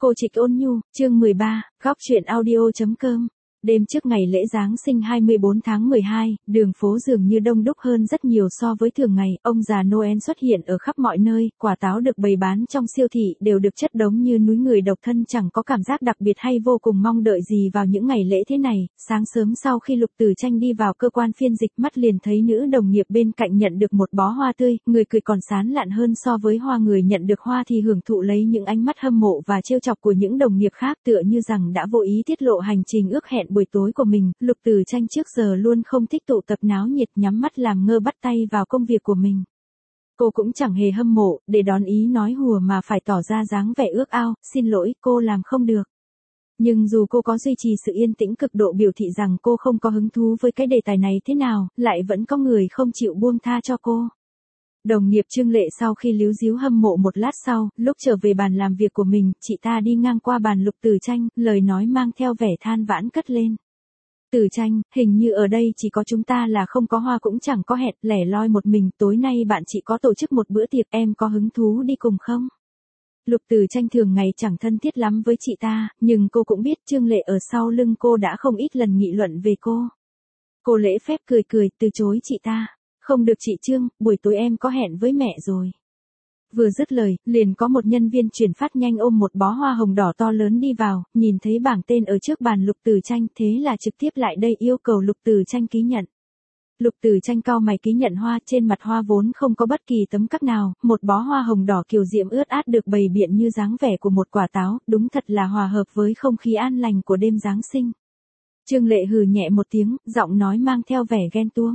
Cô Trịch Ôn Nhu, chương 13, góc truyện audio.com. Đêm trước ngày lễ Giáng sinh 24 tháng 12, đường phố dường như đông đúc hơn rất nhiều so với thường ngày, ông già Noel xuất hiện ở khắp mọi nơi, quả táo được bày bán trong siêu thị đều được chất đống như núi, người độc thân chẳng có cảm giác đặc biệt hay vô cùng mong đợi gì vào những ngày lễ thế này. Sáng sớm sau khi Lục Tử Tranh đi vào cơ quan phiên dịch, mắt liền thấy nữ đồng nghiệp bên cạnh nhận được một bó hoa tươi, người cười còn sán lạn hơn so với hoa, người nhận được hoa thì hưởng thụ lấy những ánh mắt hâm mộ và trêu chọc của những đồng nghiệp khác, tựa như rằng đã vô ý tiết lộ hành trình ước hẹn buổi tối của mình. Lục Tử Tranh trước giờ luôn không thích tụ tập náo nhiệt, nhắm mắt làm ngơ bắt tay vào công việc của mình. Cô cũng chẳng hề hâm mộ, để đón ý nói hùa mà phải tỏ ra dáng vẻ ước ao, xin lỗi, cô làm không được. Nhưng dù cô có duy trì sự yên tĩnh cực độ biểu thị rằng cô không có hứng thú với cái đề tài này thế nào, lại vẫn có người không chịu buông tha cho cô. Đồng nghiệp Trương Lệ sau khi líu ríu hâm mộ một lát sau, lúc trở về bàn làm việc của mình, chị ta đi ngang qua bàn Lục Tử Tranh, lời nói mang theo vẻ than vãn cất lên. Tử Tranh, hình như ở đây chỉ có chúng ta là không có hoa, cũng chẳng có hẹn, lẻ loi một mình, tối nay bạn chị có tổ chức một bữa tiệc, em có hứng thú đi cùng không? Lục Tử Tranh thường ngày chẳng thân thiết lắm với chị ta, nhưng cô cũng biết Trương Lệ ở sau lưng cô đã không ít lần nghị luận về cô. Cô lễ phép cười cười, từ chối chị ta. Không được chị Trương, buổi tối em có hẹn với mẹ rồi. Vừa dứt lời, liền có một nhân viên chuyển phát nhanh ôm một bó hoa hồng đỏ to lớn đi vào, nhìn thấy bảng tên ở trước bàn Lục Tử Tranh, thế là trực tiếp lại đây yêu cầu Lục Tử Tranh ký nhận. Lục Tử Tranh cau mày ký nhận hoa, trên mặt hoa vốn không có bất kỳ tấm cắc nào, một bó hoa hồng đỏ kiều diễm ướt át được bày biện như dáng vẻ của một quả táo, đúng thật là hòa hợp với không khí an lành của đêm Giáng sinh. Trương Lệ hừ nhẹ một tiếng, giọng nói mang theo vẻ ghen tuông.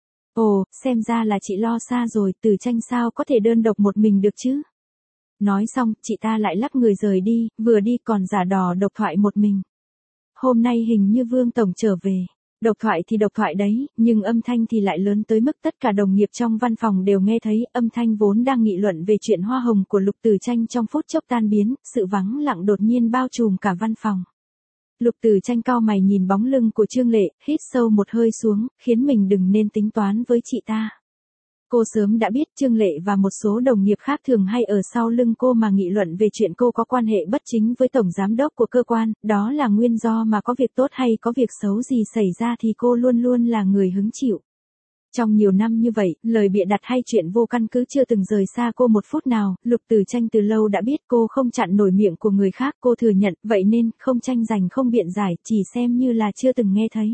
Ồ, xem ra là chị lo xa rồi, Tử Tranh sao có thể đơn độc một mình được chứ? Nói xong, chị ta lại lắc người rời đi, vừa đi còn giả đò độc thoại một mình. Hôm nay hình như Vương Tổng trở về. Độc thoại thì độc thoại đấy, nhưng âm thanh thì lại lớn tới mức tất cả đồng nghiệp trong văn phòng đều nghe thấy, âm thanh vốn đang nghị luận về chuyện hoa hồng của Lục Tử Tranh trong phút chốc tan biến, sự vắng lặng đột nhiên bao trùm cả văn phòng. Lục Tử Tranh cau mày nhìn bóng lưng của Trương Lệ, hít sâu một hơi xuống, khiến mình đừng nên tính toán với chị ta. Cô sớm đã biết Trương Lệ và một số đồng nghiệp khác thường hay ở sau lưng cô mà nghị luận về chuyện cô có quan hệ bất chính với tổng giám đốc của cơ quan, đó là nguyên do mà có việc tốt hay có việc xấu gì xảy ra thì cô luôn luôn là người hứng chịu. Trong nhiều năm như vậy, lời bịa đặt hay chuyện vô căn cứ chưa từng rời xa cô một phút nào, Lục Tử Tranh từ lâu đã biết cô không chặn nổi miệng của người khác, cô thừa nhận, vậy nên, không tranh giành không biện giải, chỉ xem như là chưa từng nghe thấy.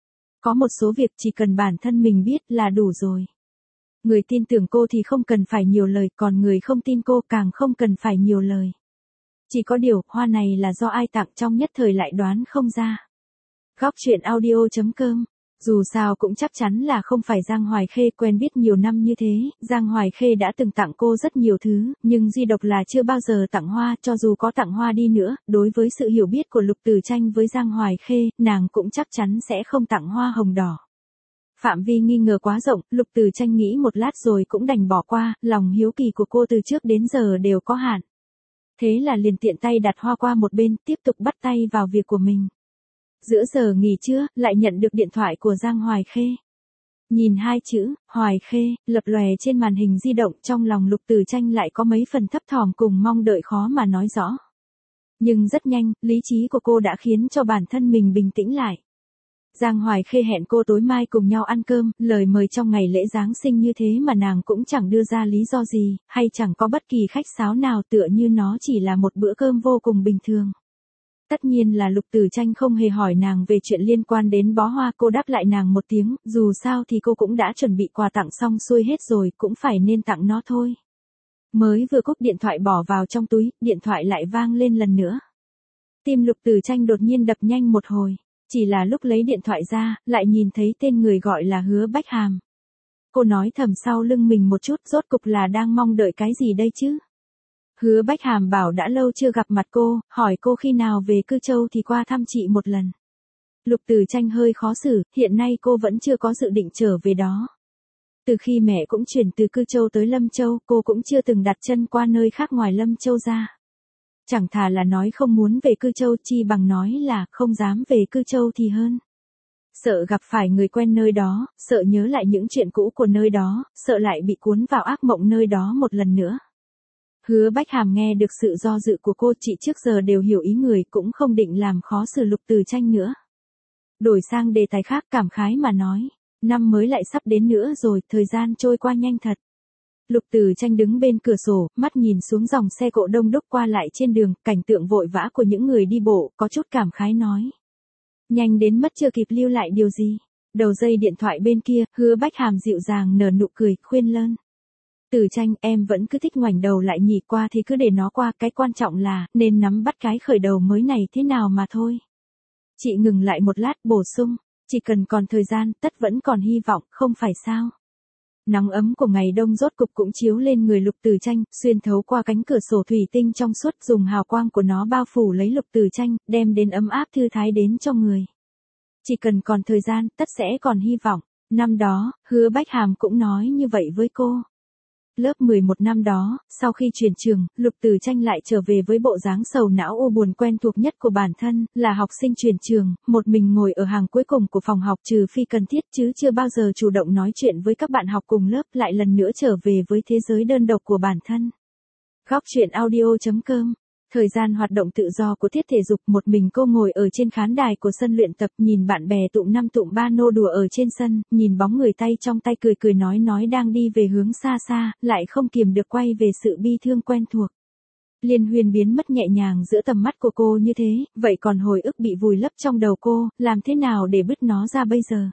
Có một số việc chỉ cần bản thân mình biết là đủ rồi. Người tin tưởng cô thì không cần phải nhiều lời, còn người không tin cô càng không cần phải nhiều lời. Chỉ có điều, hoa này là do ai tặng trong nhất thời lại đoán không ra. Góc truyện audio.com. Dù sao cũng chắc chắn là không phải Giang Hoài Khê, quen biết nhiều năm như thế, Giang Hoài Khê đã từng tặng cô rất nhiều thứ, nhưng duy độc là chưa bao giờ tặng hoa, cho dù có tặng hoa đi nữa, đối với sự hiểu biết của Lục Tử Tranh với Giang Hoài Khê, nàng cũng chắc chắn sẽ không tặng hoa hồng đỏ. Phạm vi nghi ngờ quá rộng, Lục Tử Tranh nghĩ một lát rồi cũng đành bỏ qua, lòng hiếu kỳ của cô từ trước đến giờ đều có hạn. Thế là liền tiện tay đặt hoa qua một bên, tiếp tục bắt tay vào việc của mình. Giữa giờ nghỉ trưa, lại nhận được điện thoại của Giang Hoài Khê. Nhìn hai chữ, Hoài Khê, lập lòe trên màn hình di động, trong lòng Lục Tử Tranh lại có mấy phần thấp thỏm cùng mong đợi khó mà nói rõ. Nhưng rất nhanh, lý trí của cô đã khiến cho bản thân mình bình tĩnh lại. Giang Hoài Khê hẹn cô tối mai cùng nhau ăn cơm, lời mời trong ngày lễ Giáng sinh như thế mà nàng cũng chẳng đưa ra lý do gì, hay chẳng có bất kỳ khách sáo nào, tựa như nó chỉ là một bữa cơm vô cùng bình thường. Tất nhiên là Lục Tử Tranh không hề hỏi nàng về chuyện liên quan đến bó hoa, cô đáp lại nàng một tiếng, dù sao thì cô cũng đã chuẩn bị quà tặng xong xuôi hết rồi, cũng phải nên tặng nó thôi. Mới vừa cúp điện thoại bỏ vào trong túi, điện thoại lại vang lên lần nữa. Tim Lục Tử Tranh đột nhiên đập nhanh một hồi, chỉ là lúc lấy điện thoại ra, lại nhìn thấy tên người gọi là Hứa Bách Hàm. Cô nói thầm sau lưng mình một chút, rốt cục là đang mong đợi cái gì đây chứ? Hứa Bách Hàm bảo đã lâu chưa gặp mặt cô, hỏi cô khi nào về Cư Châu thì qua thăm chị một lần. Lục Tử Tranh hơi khó xử, hiện nay cô vẫn chưa có dự định trở về đó. Từ khi mẹ cũng chuyển từ Cư Châu tới Lâm Châu, cô cũng chưa từng đặt chân qua nơi khác ngoài Lâm Châu ra. Chẳng thà là nói không muốn về Cư Châu, chi bằng nói là không dám về Cư Châu thì hơn. Sợ gặp phải người quen nơi đó, sợ nhớ lại những chuyện cũ của nơi đó, sợ lại bị cuốn vào ác mộng nơi đó một lần nữa. Hứa Bách Hàm nghe được sự do dự của cô, chị trước giờ đều hiểu ý người, cũng không định làm khó xử Lục Từ Tranh nữa. Đổi sang đề tài khác, cảm khái mà nói, năm mới lại sắp đến nữa rồi, thời gian trôi qua nhanh thật. Lục Từ Tranh đứng bên cửa sổ, mắt nhìn xuống dòng xe cộ đông đúc qua lại trên đường, cảnh tượng vội vã của những người đi bộ, có chút cảm khái nói. Nhanh đến mất chưa kịp lưu lại điều gì. Đầu dây điện thoại bên kia, Hứa Bách Hàm dịu dàng nở nụ cười, khuyên lơn. Từ Tranh, em vẫn cứ thích ngoảnh đầu lại nhỉ, qua thì cứ để nó qua, cái quan trọng là, nên nắm bắt cái khởi đầu mới này thế nào mà thôi. Chị ngừng lại một lát, bổ sung, chỉ cần còn thời gian, tất vẫn còn hy vọng, không phải sao. Nắng ấm của ngày đông rốt cục cũng chiếu lên người Lục Từ Tranh, xuyên thấu qua cánh cửa sổ thủy tinh trong suốt, dùng hào quang của nó bao phủ lấy Lục Từ Tranh, đem đến ấm áp thư thái đến cho người. Chỉ cần còn thời gian, tất sẽ còn hy vọng. Năm đó, Hứa Bách Hàm cũng nói như vậy với cô. Lớp 11 năm đó, sau khi chuyển trường, Lục Từ Tranh lại trở về với bộ dáng sầu não u buồn quen thuộc nhất của bản thân, là học sinh chuyển trường, một mình ngồi ở hàng cuối cùng của phòng học trừ phi cần thiết, chứ chưa bao giờ chủ động nói chuyện với các bạn học cùng lớp, lại lần nữa trở về với thế giới đơn độc của bản thân. Góc truyện audio.com. Thời gian hoạt động tự do của Tiết Thể Dục, một mình cô ngồi ở trên khán đài của sân luyện tập, nhìn bạn bè tụm năm tụm ba nô đùa ở trên sân, nhìn bóng người tay trong tay cười cười nói đang đi về hướng xa xa, lại không kiềm được quay về sự bi thương quen thuộc. Liên Huyền biến mất nhẹ nhàng giữa tầm mắt của cô như thế, vậy còn hồi ức bị vùi lấp trong đầu cô, làm thế nào để bứt nó ra bây giờ?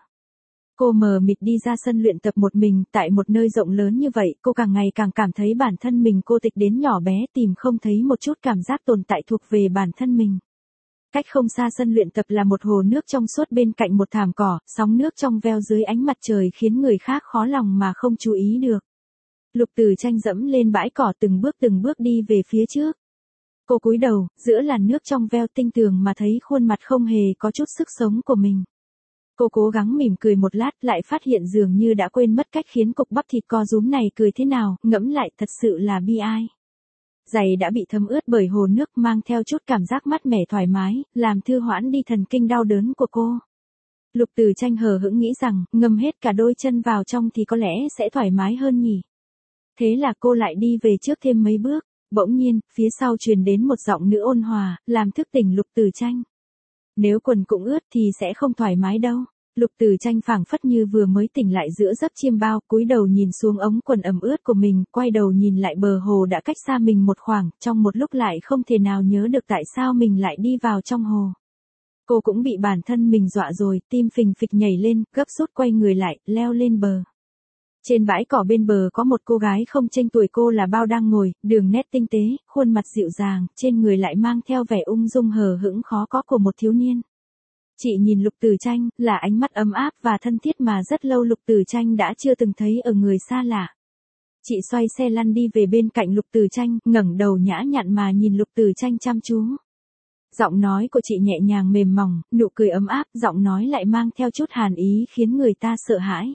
Cô mờ mịt đi ra sân luyện tập một mình, tại một nơi rộng lớn như vậy, cô càng ngày càng cảm thấy bản thân mình cô tịch đến nhỏ bé, tìm không thấy một chút cảm giác tồn tại thuộc về bản thân mình. Cách không xa sân luyện tập là một hồ nước trong suốt, bên cạnh một thảm cỏ, sóng nước trong veo dưới ánh mặt trời khiến người khác khó lòng mà không chú ý được. Lục Từ Tranh dẫm lên bãi cỏ, từng bước đi về phía trước. Cô cúi đầu, giữa làn nước trong veo tinh tường mà thấy khuôn mặt không hề có chút sức sống của mình. Cô cố gắng mỉm cười một lát, lại phát hiện dường như đã quên mất cách khiến cục bắp thịt co rúm này cười thế nào, ngẫm lại thật sự là bi ai. Giày đã bị thấm ướt bởi hồ nước, mang theo chút cảm giác mát mẻ thoải mái, làm thư hoãn đi thần kinh đau đớn của cô. Lục Từ Tranh hờ hững nghĩ rằng, ngâm hết cả đôi chân vào trong thì có lẽ sẽ thoải mái hơn nhỉ. Thế là cô lại đi về trước thêm mấy bước, bỗng nhiên, phía sau truyền đến một giọng nữ ôn hòa, làm thức tỉnh Lục Từ Tranh. Nếu quần cũng ướt thì sẽ không thoải mái đâu. Lục Từ Tranh phảng phất như vừa mới tỉnh lại giữa giấc chiêm bao, cúi đầu nhìn xuống ống quần ẩm ướt của mình, quay đầu nhìn lại bờ hồ đã cách xa mình một khoảng, trong một lúc lại không thể nào nhớ được tại sao mình lại đi vào trong hồ. Cô cũng bị bản thân mình dọa rồi, tim phình phịch nhảy lên, gấp rút quay người lại, leo lên bờ. Trên bãi cỏ bên bờ có một cô gái không chênh tuổi cô là bao đang ngồi, đường nét tinh tế, khuôn mặt dịu dàng, trên người lại mang theo vẻ ung dung hờ hững khó có của một thiếu niên. Chị nhìn Lục Từ Tranh, là ánh mắt ấm áp và thân thiết mà rất lâu Lục Từ Tranh đã chưa từng thấy ở người xa lạ. Chị xoay xe lăn đi về bên cạnh Lục Từ Tranh, ngẩng đầu nhã nhặn mà nhìn Lục Từ Tranh chăm chú. Giọng nói của chị nhẹ nhàng mềm mỏng, nụ cười ấm áp, giọng nói lại mang theo chút hàn ý khiến người ta sợ hãi.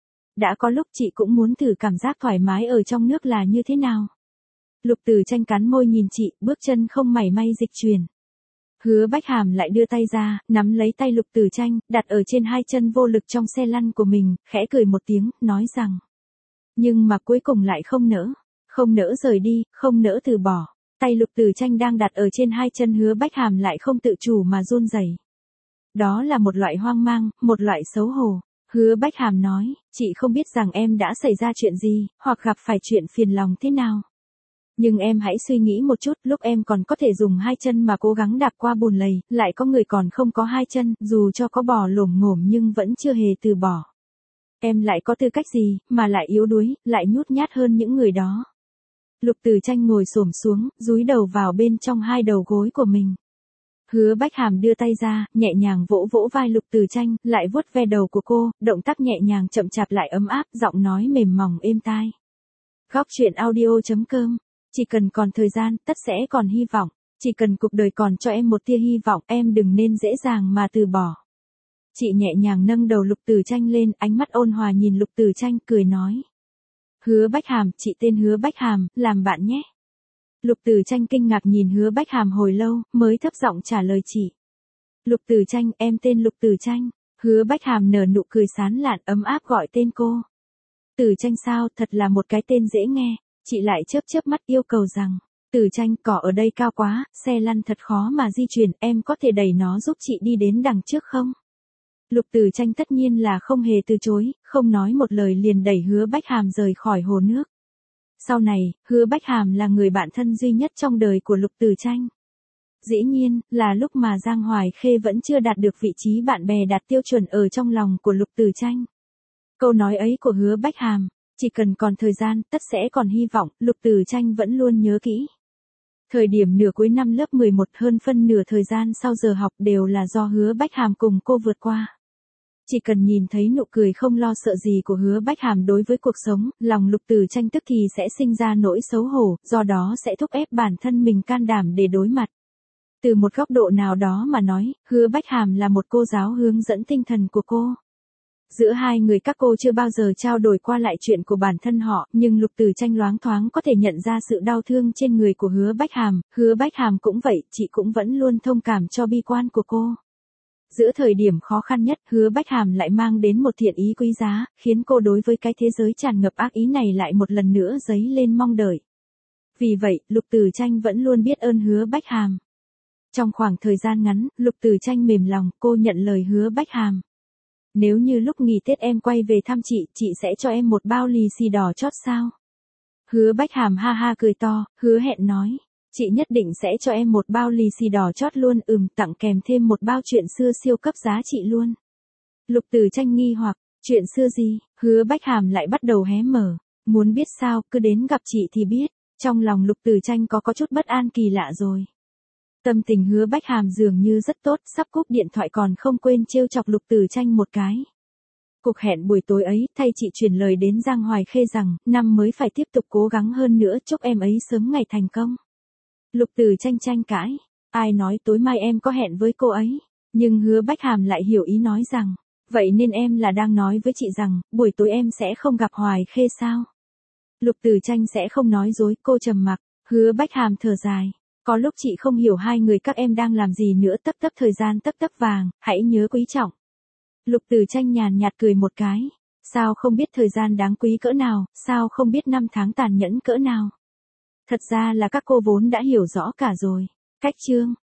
Đã có lúc chị cũng muốn thử cảm giác thoải mái ở trong nước là như thế nào. Lục Từ Tranh cắn môi nhìn chị, bước chân không mảy may dịch chuyển. Hứa Bách Hàm lại đưa tay ra, nắm lấy tay Lục Từ Tranh, đặt ở trên hai chân vô lực trong xe lăn của mình, khẽ cười một tiếng, nói rằng. Nhưng mà cuối cùng lại không nỡ rời đi, không nỡ từ bỏ. Tay Lục Từ Tranh đang đặt ở trên hai chân Hứa Bách Hàm lại không tự chủ mà run rẩy. Đó là một loại hoang mang, một loại xấu hổ. Hứa Bách Hàm nói, chị không biết rằng em đã xảy ra chuyện gì, hoặc gặp phải chuyện phiền lòng thế nào. Nhưng em hãy suy nghĩ một chút, lúc em còn có thể dùng hai chân mà cố gắng đạp qua bùn lầy, lại có người còn không có hai chân, dù cho có bò lổm ngổm nhưng vẫn chưa hề từ bỏ. Em lại có tư cách gì, mà lại yếu đuối, lại nhút nhát hơn những người đó. Lục Từ Tranh ngồi xổm xuống, dúi đầu vào bên trong hai đầu gối của mình. Hứa Bách Hàm đưa tay ra, nhẹ nhàng vỗ vỗ vai Lục Từ Tranh, lại vuốt ve đầu của cô, động tác nhẹ nhàng chậm chạp lại ấm áp, giọng nói mềm mỏng êm tai. Góc truyện audio.com. Chỉ cần còn thời gian, tất sẽ còn hy vọng. Chỉ cần cuộc đời còn cho em một tia hy vọng, em đừng nên dễ dàng mà từ bỏ. Chị nhẹ nhàng nâng đầu Lục Từ Tranh lên, ánh mắt ôn hòa nhìn Lục Từ Tranh, cười nói. Hứa Bách Hàm, chị tên Hứa Bách Hàm, làm bạn nhé. Lục Từ Tranh kinh ngạc nhìn Hứa Bách Hàm hồi lâu, mới thấp giọng trả lời chị. Lục Từ Tranh, em tên Lục Từ Tranh. Hứa Bách Hàm nở nụ cười sán lạn ấm áp gọi tên cô. Từ Tranh sao, thật là một cái tên dễ nghe. Chị lại chớp chớp mắt yêu cầu rằng, Từ Tranh, cỏ ở đây cao quá, xe lăn thật khó mà di chuyển, em có thể đẩy nó giúp chị đi đến đằng trước không? Lục Từ Tranh tất nhiên là không hề từ chối, không nói một lời liền đẩy Hứa Bách Hàm rời khỏi hồ nước. Sau này, Hứa Bách Hàm là người bạn thân duy nhất trong đời của Lục Từ Tranh. Dĩ nhiên, là lúc mà Giang Hoài Khê vẫn chưa đạt được vị trí bạn bè đạt tiêu chuẩn ở trong lòng của Lục Từ Tranh. Câu nói ấy của Hứa Bách Hàm, chỉ cần còn thời gian, tất sẽ còn hy vọng, Lục Từ Tranh vẫn luôn nhớ kỹ. Thời điểm nửa cuối năm lớp 11 hơn phân nửa thời gian sau giờ học đều là do Hứa Bách Hàm cùng cô vượt qua. Chỉ cần nhìn thấy nụ cười không lo sợ gì của Hứa Bách Hàm đối với cuộc sống, lòng Lục Từ Tranh tức thì sẽ sinh ra nỗi xấu hổ, do đó sẽ thúc ép bản thân mình can đảm để đối mặt. Từ một góc độ nào đó mà nói, Hứa Bách Hàm là một cô giáo hướng dẫn tinh thần của cô. Giữa hai người các cô chưa bao giờ trao đổi qua lại chuyện của bản thân họ, nhưng Lục Từ Tranh loáng thoáng có thể nhận ra sự đau thương trên người của Hứa Bách Hàm, Hứa Bách Hàm cũng vậy, chị cũng vẫn luôn thông cảm cho bi quan của cô. Giữa thời điểm khó khăn nhất, Hứa Bách Hàm lại mang đến một thiện ý quý giá, khiến cô đối với cái thế giới tràn ngập ác ý này lại một lần nữa dấy lên mong đợi. Vì vậy, Lục Từ Tranh vẫn luôn biết ơn Hứa Bách Hàm. Trong khoảng thời gian ngắn, Lục Từ Tranh mềm lòng, cô nhận lời Hứa Bách Hàm. Nếu như lúc nghỉ Tết em quay về thăm chị sẽ cho em một bao lì xì đỏ chót sao? Hứa Bách Hàm ha ha cười to, hứa hẹn nói. Chị nhất định sẽ cho em một bao lì xì đỏ chót luôn, tặng kèm thêm một bao chuyện xưa siêu cấp giá trị luôn. Lục Từ Tranh nghi hoặc, chuyện xưa gì? Hứa Bách Hàm lại bắt đầu hé mở. Muốn biết sao, cứ đến gặp chị thì biết. Trong lòng Lục Từ Tranh có chút bất an kỳ lạ rồi. Tâm tình Hứa Bách Hàm dường như rất tốt, sắp cúp điện thoại còn không quên trêu chọc Lục Từ Tranh một cái. Cuộc hẹn buổi tối ấy, thay chị truyền lời đến Giang Hoài Khê rằng, năm mới phải tiếp tục cố gắng hơn nữa, chúc em ấy sớm ngày thành công. Lục Từ Tranh tranh cãi, ai nói tối mai em có hẹn với cô ấy, nhưng Hứa Bách Hàm lại hiểu ý nói rằng, vậy nên em là đang nói với chị rằng, buổi tối em sẽ không gặp Hoài Khê sao? Lục Từ Tranh sẽ không nói dối, cô trầm mặc, Hứa Bách Hàm thở dài. Có lúc chị không hiểu hai người các em đang làm gì nữa, tấp thời gian tấp vàng, hãy nhớ quý trọng. Lục Từ Tranh nhàn nhạt cười một cái. Sao không biết thời gian đáng quý cỡ nào, sao không biết năm tháng tàn nhẫn cỡ nào. Thật ra là các cô vốn đã hiểu rõ cả rồi. Cách chương